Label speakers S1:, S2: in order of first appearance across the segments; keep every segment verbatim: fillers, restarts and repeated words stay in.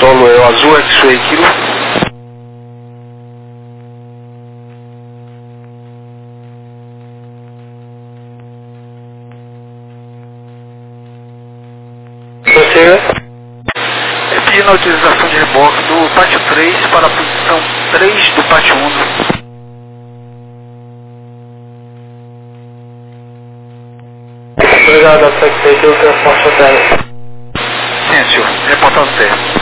S1: solo é o Azul X-Ray Kilo. Você? É pedindo a utilização de reboque do pátio três para a posição três do pátio um. Obrigado, X-Ray Kilo, transporte até. Sim, senhor. Reportado até.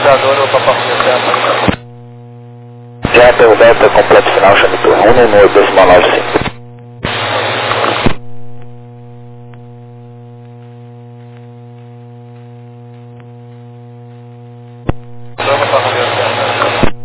S1: autorizador ou Papa Romeo Delta.
S2: Já pelo Delta completo final, chame por Runo no decimal nove cinco.
S1: Papa Romeo Delta.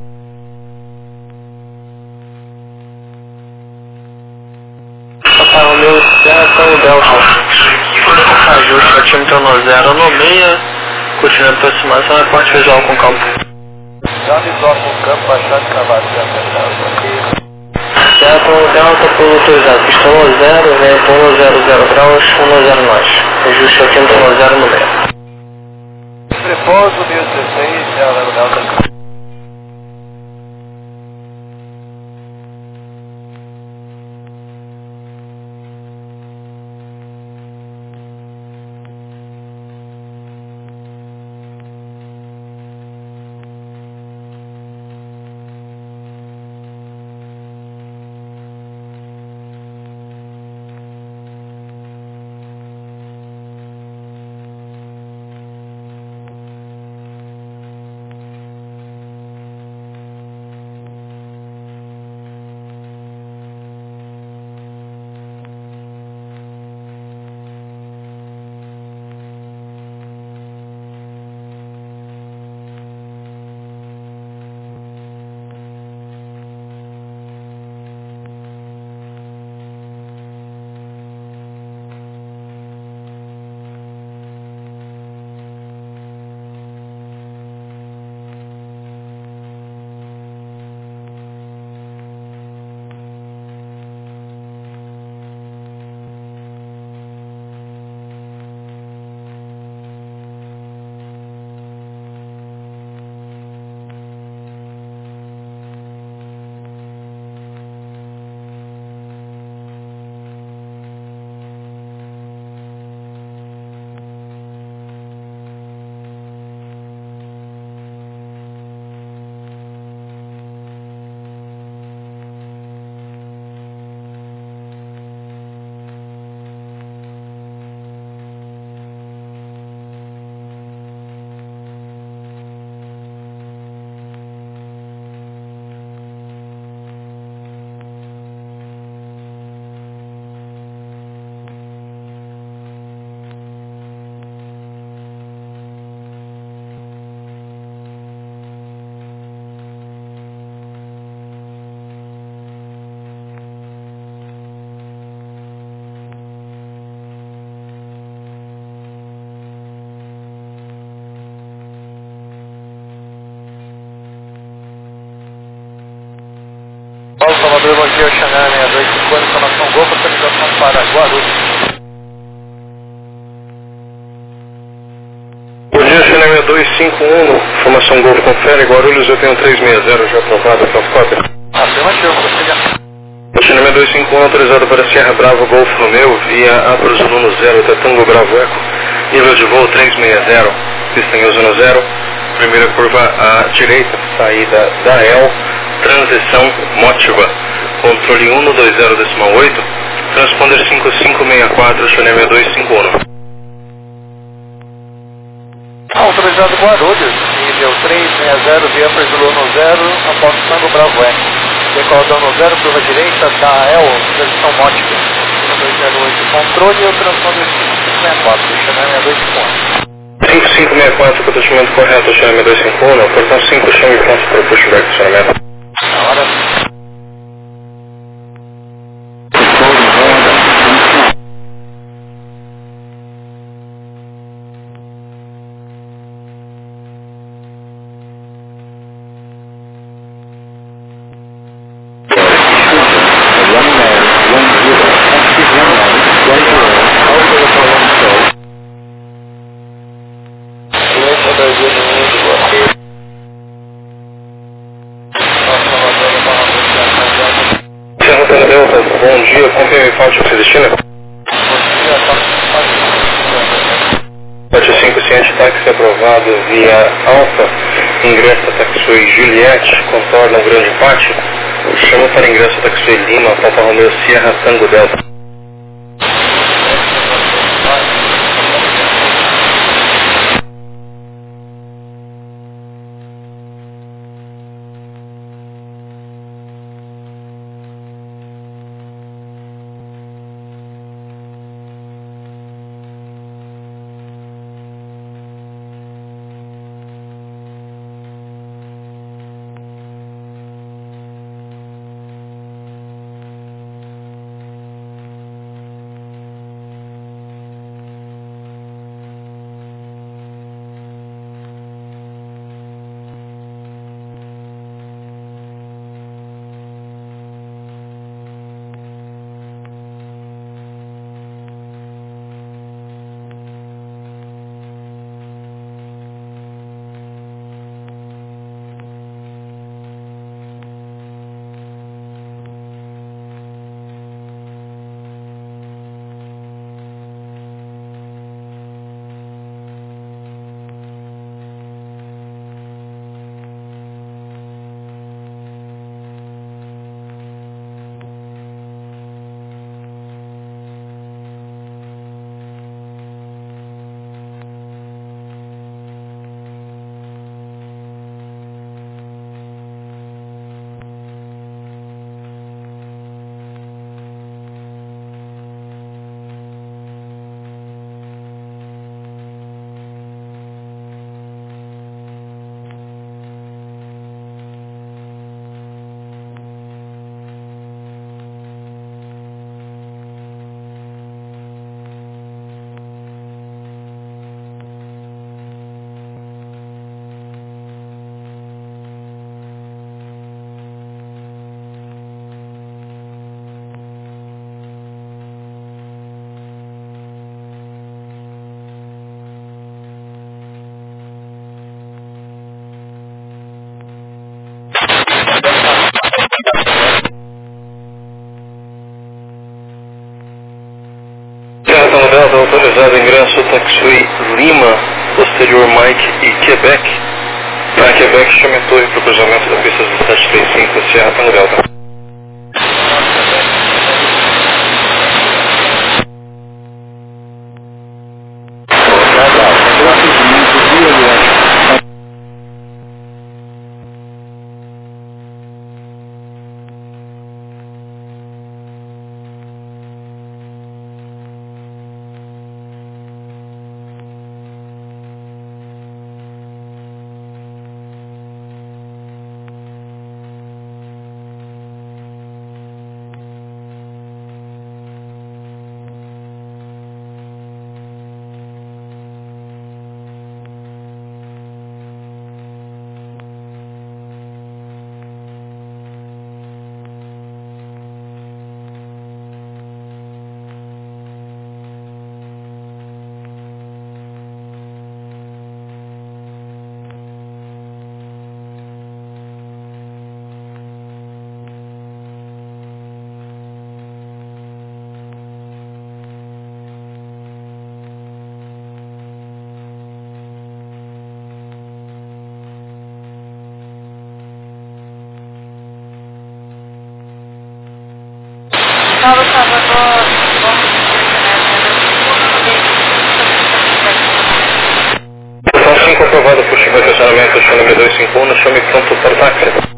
S1: Papa Romeo Delta, Delta. Ajuste atímetro zero no meia, continua a aproximação e parte visual com campo. Já visual com campo, baixado travado, certo, Delta, pulo autorizado, pista um zero, vento um zero zero graus, um zero nós. Ajuste atímetro zero no meia. Repouso mil e dezesseis, zero Delta. Paulo Salvador, Elogia, Chanel, sessenta e dois cinco, informação Golfo, atualização para Guarulhos.
S3: Bom dia, Chanel sessenta e dois cinco um, informação Golfo, confere, Guarulhos, eu tenho trezentos e sessenta, já aprovado, transporte.
S1: Afirmativo, prosseguir.
S3: Chanel sessenta e dois cinco um, autorizado para Sierra Bravo, Golfo Romeo, via Aprozuno zero, até Tango Bravo Eco, nível de voo trezentos e sessenta, pista em uso zero, primeira curva à direita, saída da E L, transição Mótiva, controle um dois zero decimal oito, transponder cinco cinco seis quatro, Chanel sessenta e dois cinco um.
S1: Autorizado Guarulhos, nível trezentos e sessenta, via Aprozuno zero, após Tango Bravo Eco. Decoladão no zero, curva direita, da E L, transição Mótica, um dois zero oito, controle e o transponder cinco cinco seis quatro, Chanel sessenta e dois cinco um.
S3: cinco cinco seis quatro, procedimento correto, Chanel sessenta e dois cinco um, portão cinco, chame pronto para o pushback, Chanel.
S1: Na hora.
S3: Bom dia, confirme falte o seu destino. sete cinco Ciente táxi aprovado via Alfa, ingresso Taxway Juliette, contorna o Grande Pátio, chama para ingresso Taxway Lima, Papa Romeo Sierra Tango Delta. X-Ray Lima, posterior Mike e Quebec. Para Quebec, chame a torre para o cruzamento da pista do sete três cinco, Sierra Tango Delta.
S4: Paulo Salvador,
S3: São cinco aprovado por Chico estacionamento, chão número dois cinco um, chame pronto para o táxi.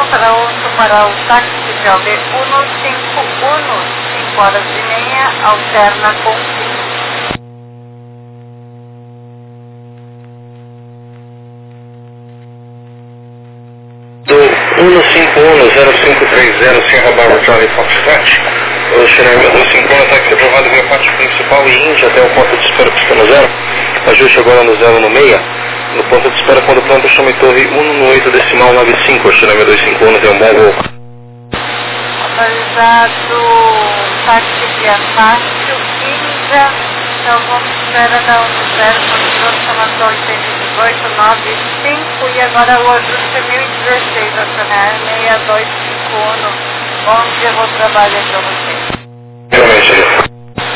S4: para oito para o táxi oficial de um cinco um, cinco horas e meia, alterna com cinco.
S3: Do um cinco um zero cinco três zero Sierra Bravo Charlie Foxtrot, o Chinook dois cinco um táxi aprovado via parte principal e Índia até o ponto de espera pistão zero, ajuste agora no zero no meia, no ponto de espera quando pronto chame torre um no oito decimal nove cinco, o Chinook dois cinco um tem um bom voo.
S4: Autorizado táxi via fácil, Índia, então vamos espera da um zero, controle chamado oito oito nove cinco e agora o ajuste é mil e dezesseis, acionar seis dois cinco um. Bom dia, vou trabalhar para você.
S3: Realmente.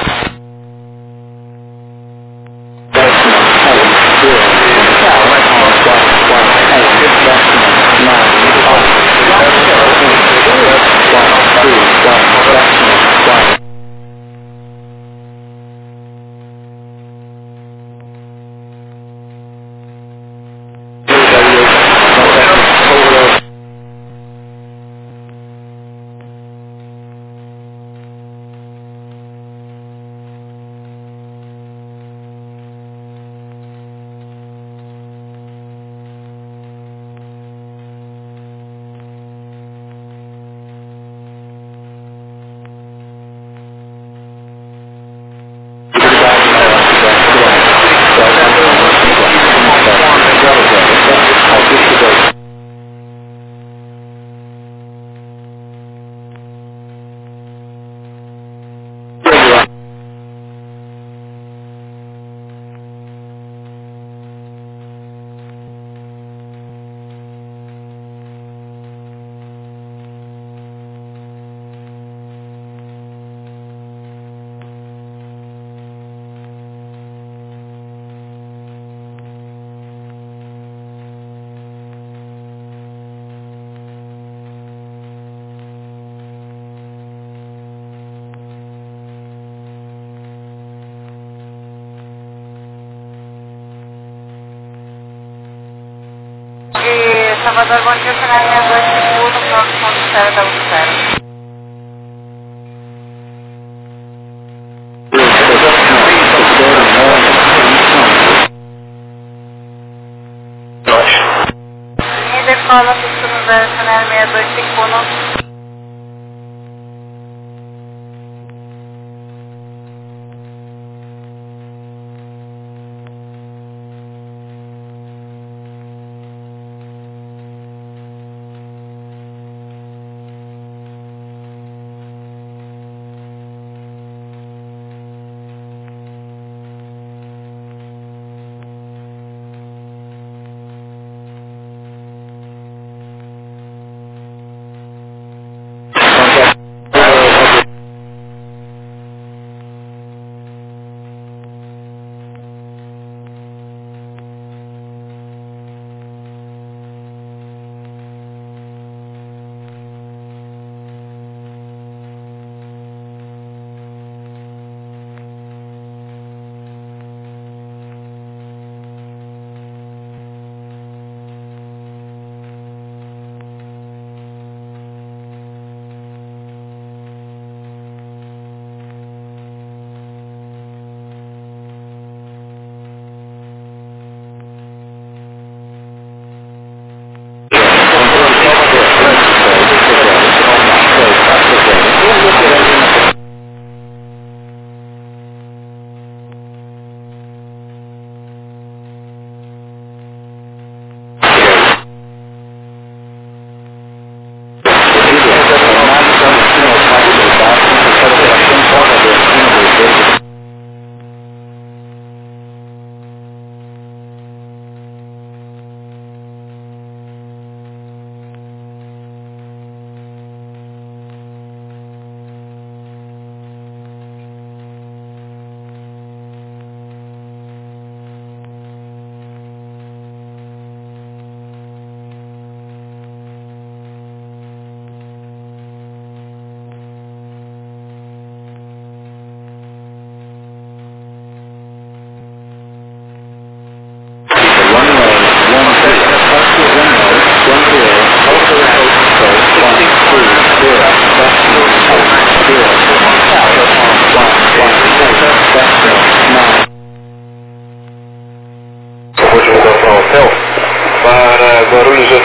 S4: E Salvador, bom dia, acionar seis dois cinco um, pronto, ponto de espera da espera. Linha de cola, turno zero, acionar seis dois cinco um.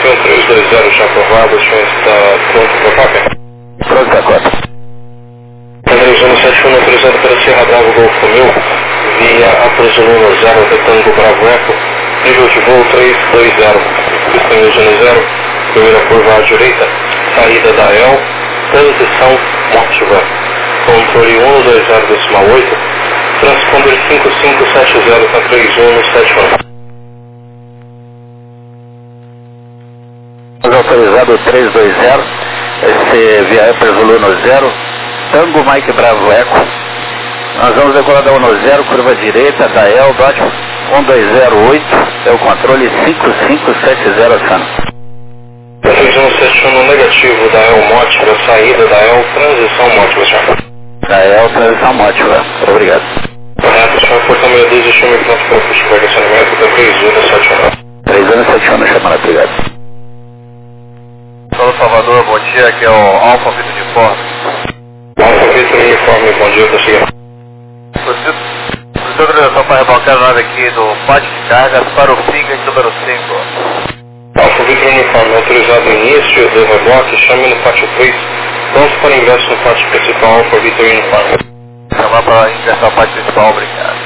S3: Padrão três dois zero já aprovado, o senhor está pronto para a cópia?
S2: Pronto, a cópia.
S3: Padrão zero sete um autorizado para Sierra Bravo Golfo Romeu, via Apro zero, Tango Bravo Eco, nível de voo três dois zero, pista em uso zero, primeira curva à direita, saída da E L, transição Motiva, controle um dois zero decimal oito, transponder cinco cinco sete zero para três um sete um.
S2: Autorizado três dois zero, esse via Upper Zulu zero, Tango Mike Bravo Eco. Nós vamos decolar da um zero, curva direita, da E L, dot um dois zero oito, é o controle cinco cinco sete zero Sun.
S3: três um sete um no negativo da E L Motiva, saída da E L, transição Motiva, senhor.
S2: Da E L, transição Motiva, obrigado.
S3: Correto, senhor, portão meia dúzia, chame pronto para o custo de condicionamento, da três um sete um.
S2: três um sete um, chamada, obrigado.
S1: Sou Salvador, bom dia, aqui é o Alfa Vitor de Ford.
S3: Alfa Vitor Uniforme, bom dia, prosseguir.
S1: Preciso autorização para rebocar a nave aqui do pátio de cargas para o Figa número cinco.
S3: Alfa Vitor Uniforme, autorizado o início do reboque, chame no pátio três, pronto para ingresso no pátio principal, Alfa Vitor Uniforme.
S1: Chamar para ingressar ao pátio principal, obrigado.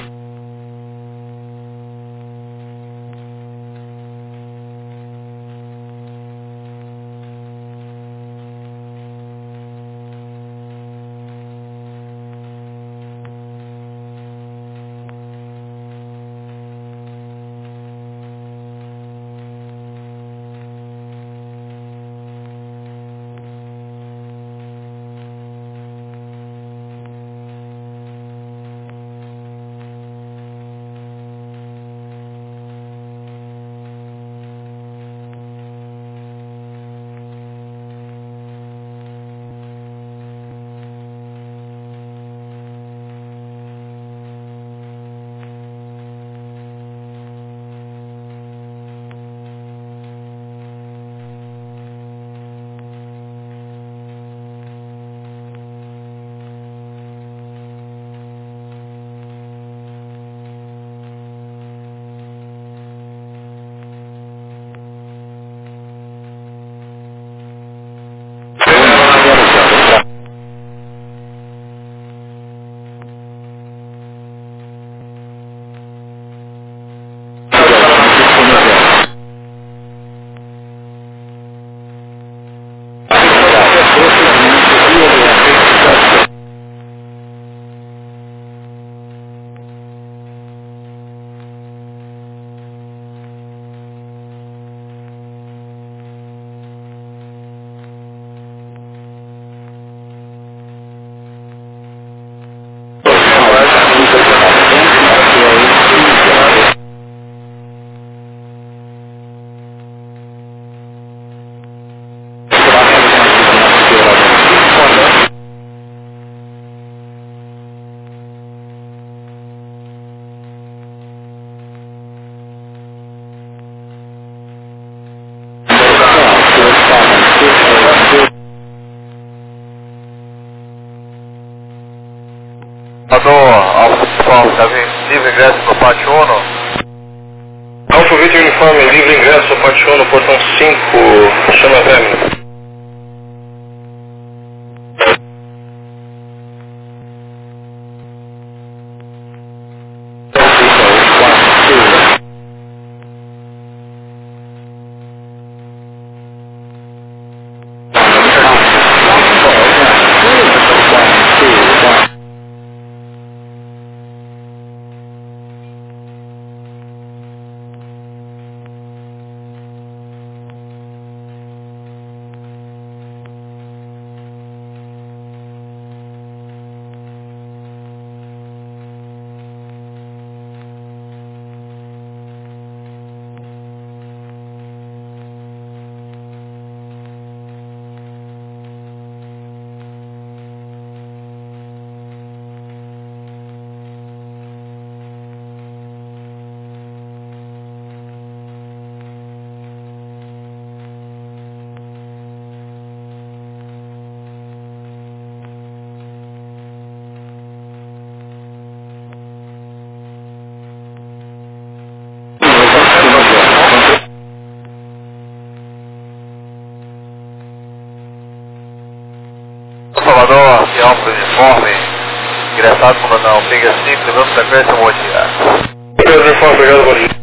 S1: Alfa Vitor, tá livre ingresso no pátio um.
S3: Alfa Vitor Uniforme, livre ingresso, pátio um no portão cinco, chama término.
S1: quatro, uniforme, ingressado com não, pinga cinco, levando sequência, um monte de ar.
S3: Uniforme, obrigado, bom dia.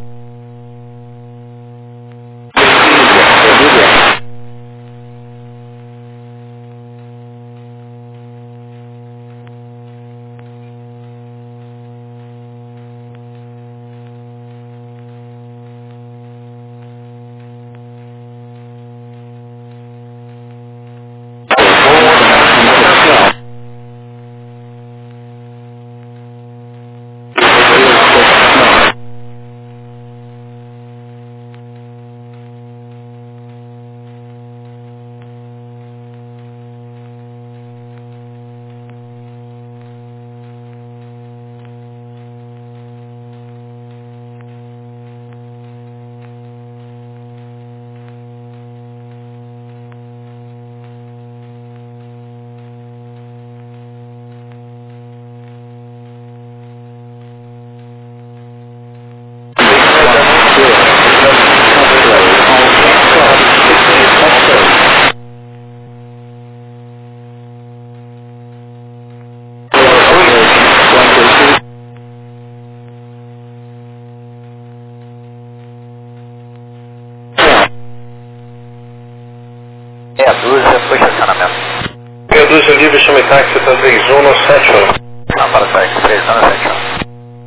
S2: Meia dúzia, foi estacionamento.
S3: Meia dúzia livre, chame táxi, tá três um sete um.
S2: Não, para táxi, três anos, sete anos.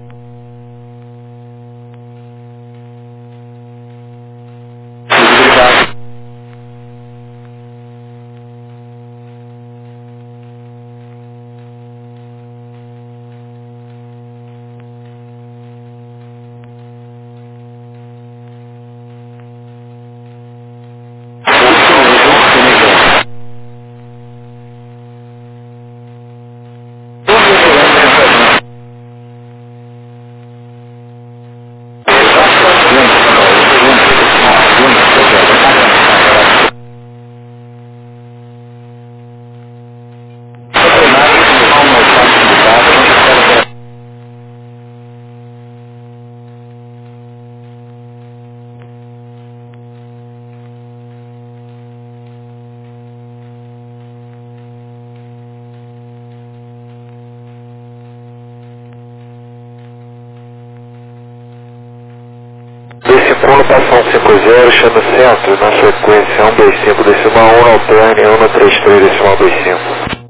S3: Decimpulo, passão cinco zero, chama centro, na sequência um dois cinco, decimal um, alterne um três três, decimal dois cinco.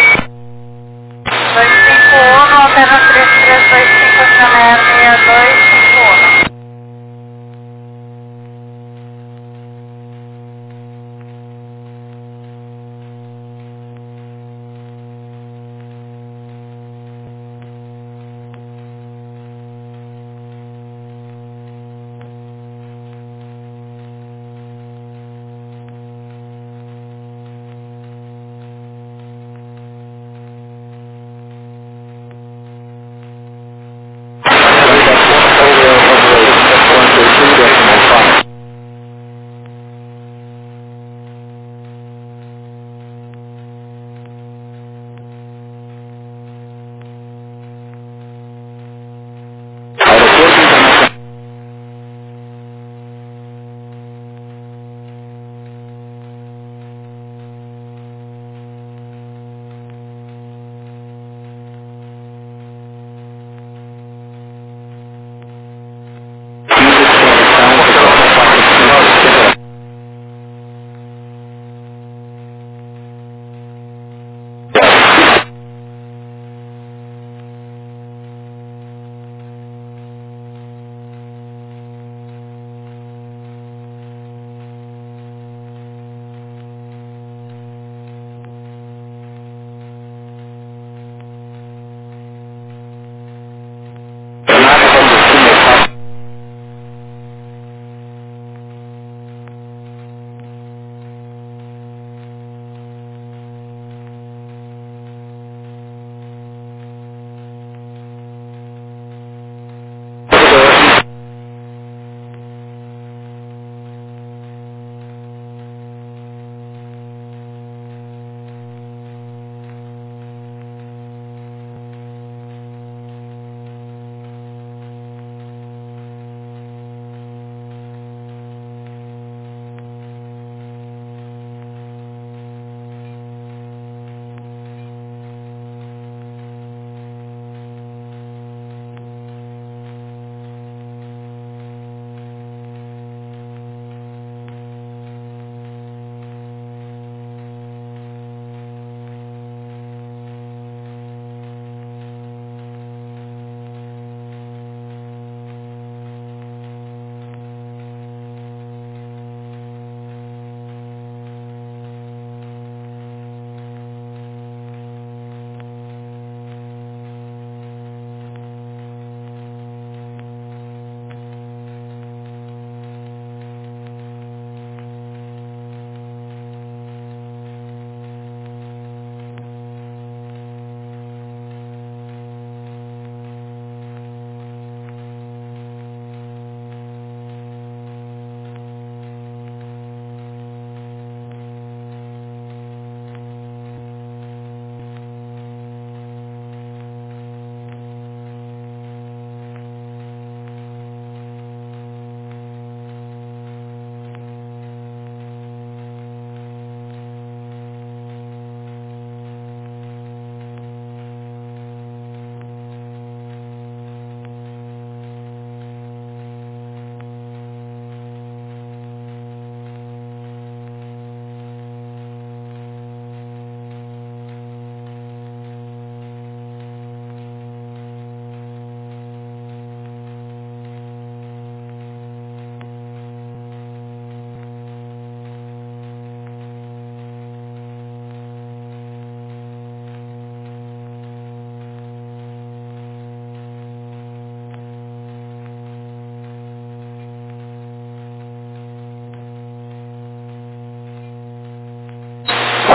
S4: dois cinco um, alterna três três dois cinco, janela seis dois cinco um.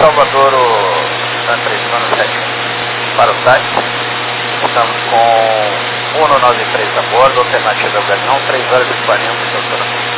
S2: Salvador, da três zero sete para o táxi. Estamos com um nove três a bordo, alternativa Galeão, três horas e quarenta de estacionamento.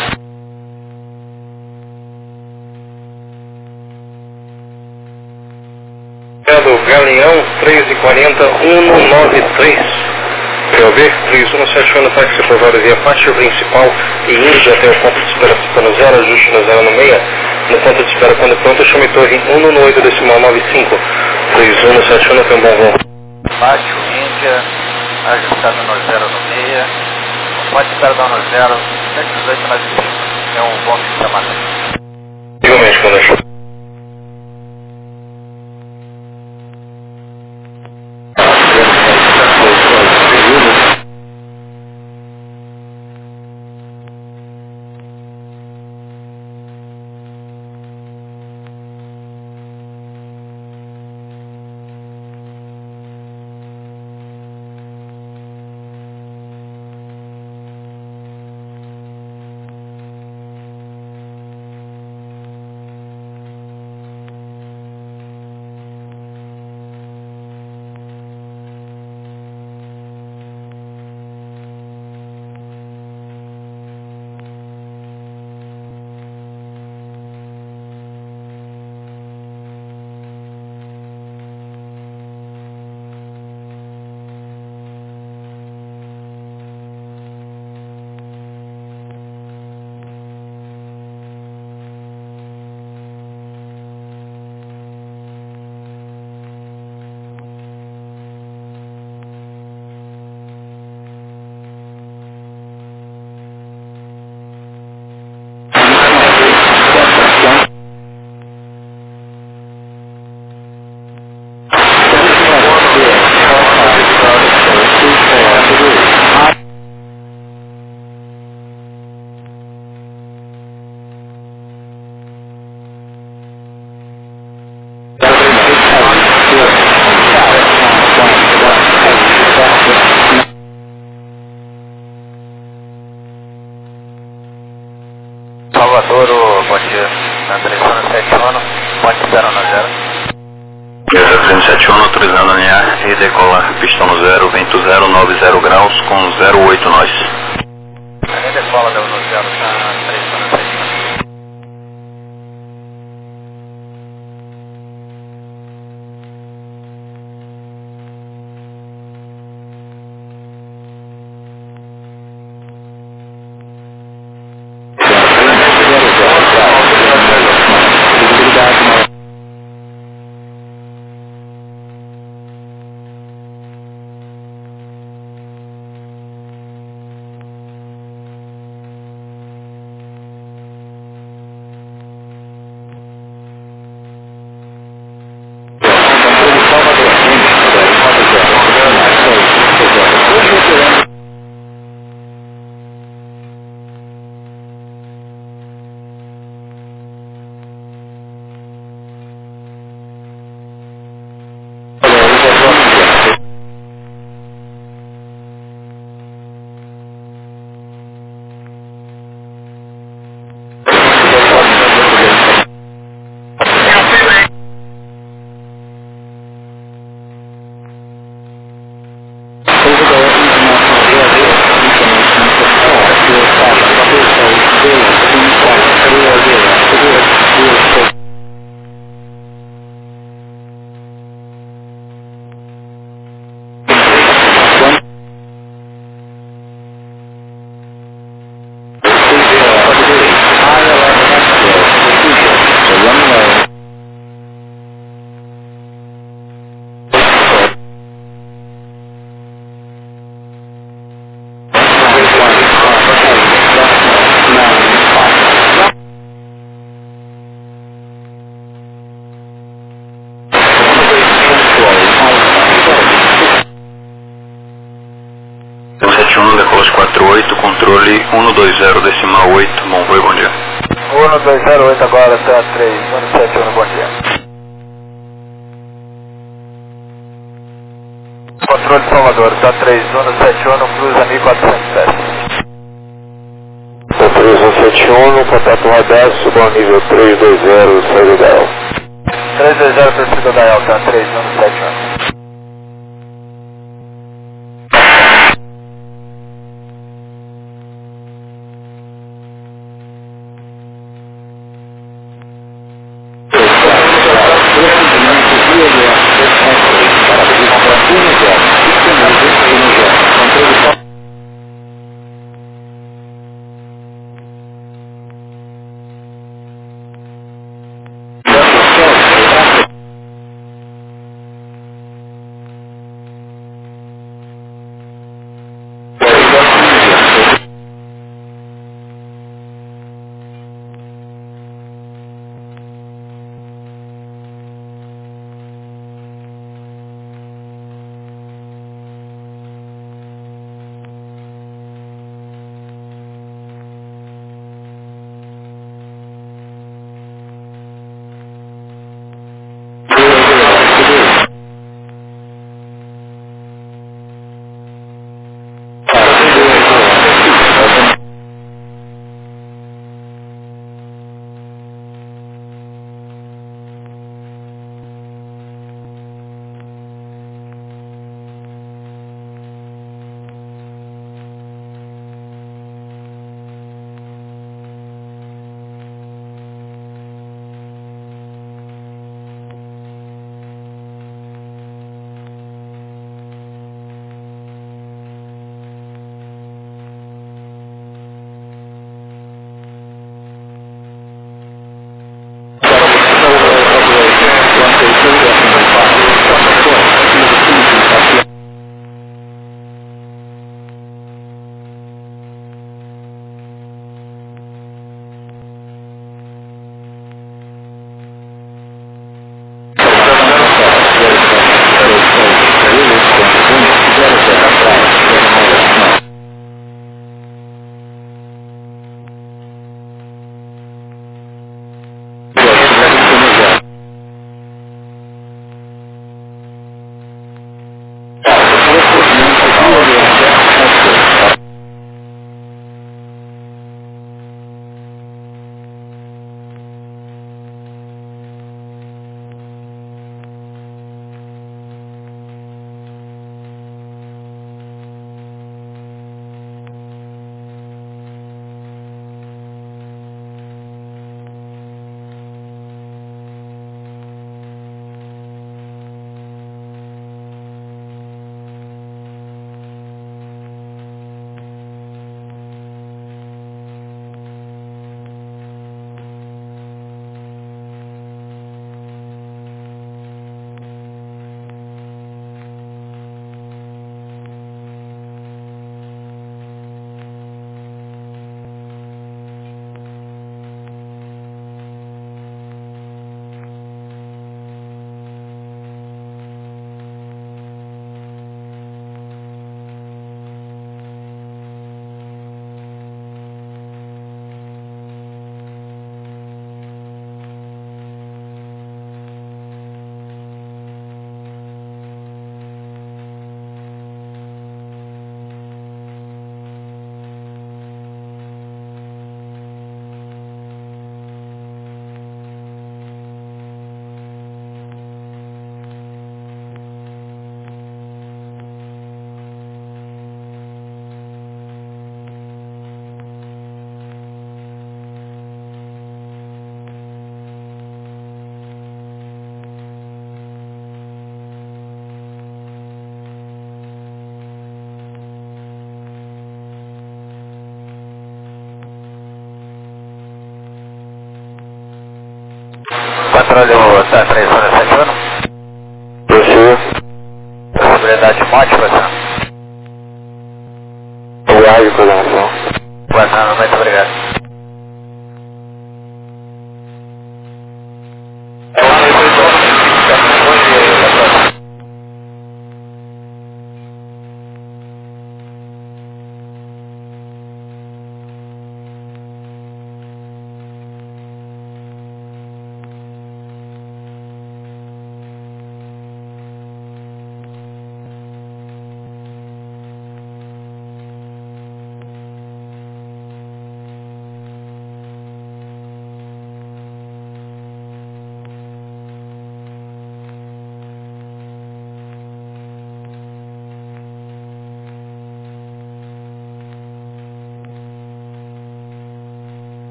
S3: Do Galeão três e quarenta, um nove três. P O B três um sete um, táxi aprovado via pátio principal e indo até o ponto de espera no zero, ajuste no zero no meia. No ponto de espera quando pronto, chame torre um no oito decimal nove cinco. três um sete um, tem um bom voo.
S2: Pátio, Índia, ajustado no zero no meia. Pode espera dar no zero, sete dezoito nove cinco. É um bom de chamada.
S3: Igualmente, quando achou.
S2: Salvador, bom dia. Na três zero sete um, pode zero no zero.
S5: três sete um, autorizando alinhar e decolar. Pistão no zero, vento zero, nove zero graus com zero oito nós.
S2: A linha decola deu no zero, tá três zero sete um.
S5: Controle um dois zero decimal oito, bom voo, bom dia.
S2: um dois zero oito agora, tá três zero sete um, bom dia. Controle Salvador, tá três um sete um, cruza mil quatrocentos pés.
S3: Tá três um sete um, contato radar, suba ao nível três dois zero, sai do Galeão.
S2: três dois zero torcida da Elta, três um sete um. Controle está três horas sete anos. Prossiga. Possibilidade de morte, Guazano. Viagem, coordenação. Guazano, muito obrigado.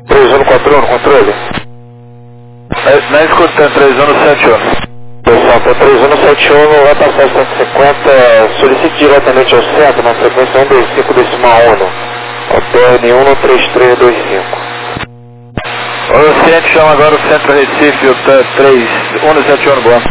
S1: três um quatro um, controle.
S2: Não escutando, três um sete um.
S1: Pessoal, para três um sete um vai passar cento e cinquenta, solicite diretamente ao centro na frequência um dois cinco decimal um, hotel N um no três três dois cinco.
S2: O Ciente chama agora o Centro Recife, o três um sete um, boa.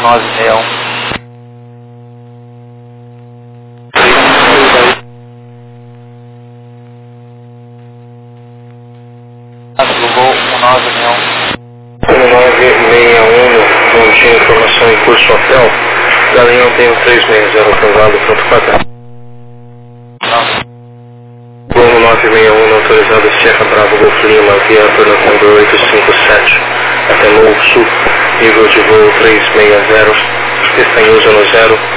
S1: nove seis um. Gol um nove seis um.
S3: um nove seis um, bom dia, informação em curso hotel. Da linha tem um três seis zero atrasado, pronto para Gol nove seis um, autorizado Sierra Bravo Golf Lima, via Fernando oito cinco sete, até Novo Sul, nível de voo três seis zero, Castanhoso no zero.